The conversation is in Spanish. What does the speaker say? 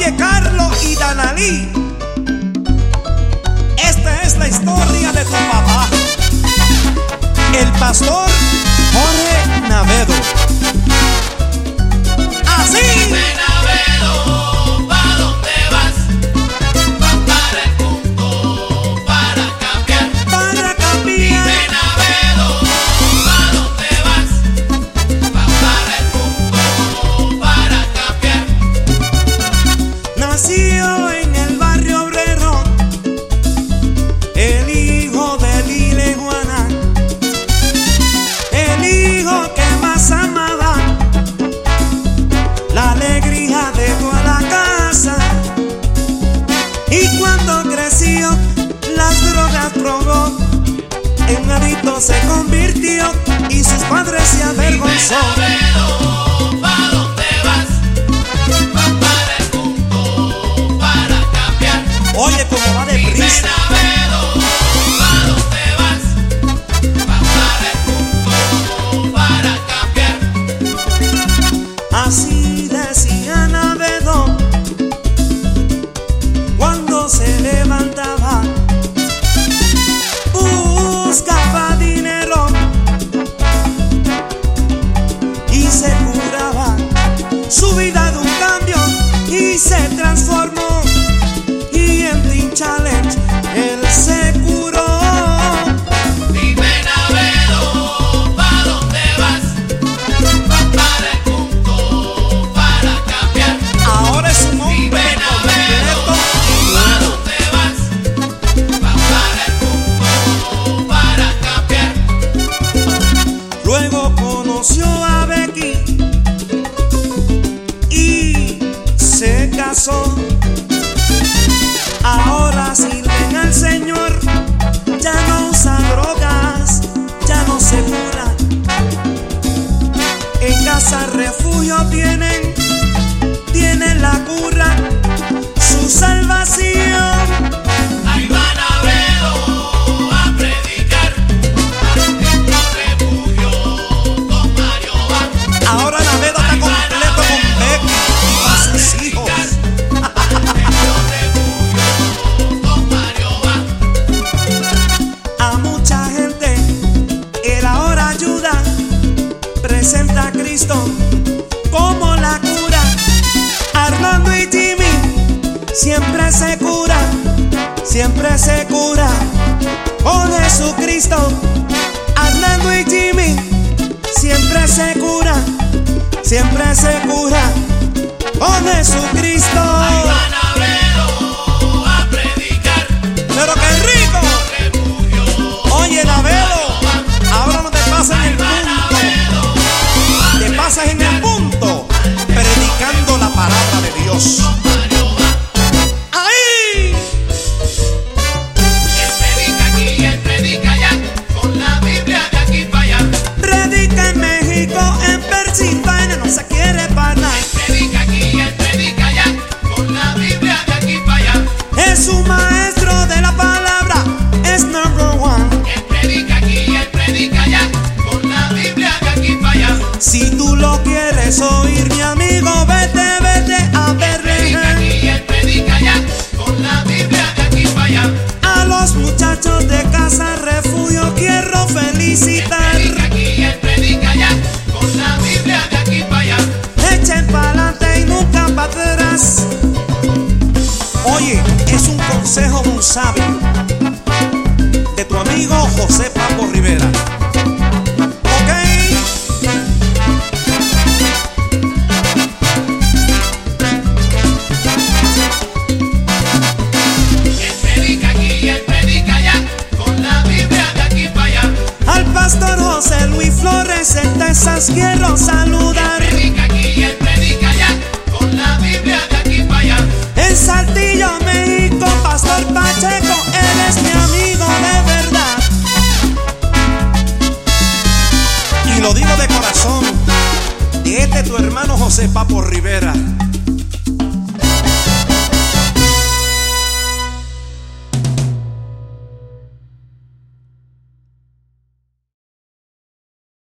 Oye, Carlos y Danalí, esta es la historia de tu papá, el pastor Jorge Navedo. Así. Dime, Navedo, ¿pa' dónde vas? Vas para el punto, para cambiar. Para cambiar. Dime, Navedo, ¿pa' dónde vas? Vas para el punto, para cambiar. Nació en el barrio obrero, el hijo de Lila y Juana, el hijo que más amaba, la alegría de toda la casa. Y cuando creció, las drogas probó, en un adicto se convirtió y sus padres se avergonzó. Navedo, ¿pa' dónde vas? Vas para el punto, para cambiar. Oye, como va Dime, deprisa. Navedo, ¿pa' dónde vas? Vas para el punto, para cambiar. Así decía Navedo cuando se levantaba, buscaba dinero y se curaba. Su vida de un cambio y se transformó, y en Teen Challenge él se curó. Dime, Navedo, ¿pa' dónde vas? Vas para el punto, para cambiar. Ahora es un hombre Dime, Navedo, ¿pa' dónde vas? Vas para el punto, para cambiar. Luego conoció a Becky y se casó. Ahora sirven al Señor, ya no usa drogas, ya no se cura. En casa refugio tienen la cura, su salvación. Ahí va Navedo a predicar, al refugio con Mario va. Ahora Navedo está completo con Becky y con sus hijos. Con Mario va. A mucha gente él ahora ayuda, presenta a Cristo como la cura. Armando y Jimmy siempre se cura, siempre se cura. Oh Jesucristo, Armando y Jimmy siempre se cura, siempre se cura. Oh Jesucristo. Ahí va Navedo a predicar, Pero qué rico. refugio. Oye, Navedo, ahora no te pasas en el punto, te pasas en el punto predicando la palabra de Dios. ¡Ahí! Él predica aquí y él predica allá, con la Biblia de aquí para allá. Predica en México, en Pensilvania, no se quiere parar. Predica aquí y él predica allá, con la Biblia de aquí para allá. Es un maestro de la palabra, es number one. Él predica aquí y él predica allá, con la Biblia de aquí para allá. Si tú lo quieres oír, mi amigo, vete, vete a Predica aquí verle. y él predica allá, con la Biblia de aquí para allá. A los muchachos de Casa Refugio quiero felicitar. Predica aquí y él predica allá, con la Biblia de aquí para allá. Echen pa'lante y nunca pa' atrás. Oye, es un consejo muy sabio de tu amigo José Papo Rivera. ¿Ok? Él predica aquí y él predica allá, con la Biblia de aquí para allá. Al pastor José Luis Flores en Texas quiero saludar. Predica aquí y él predica allá, con la Biblia de aquí para allá. En Saltillo, México, Pastor Pacheco, él es mi amigo de verdad. Y lo digo de corazón, este es tu hermano José Papo Rivera.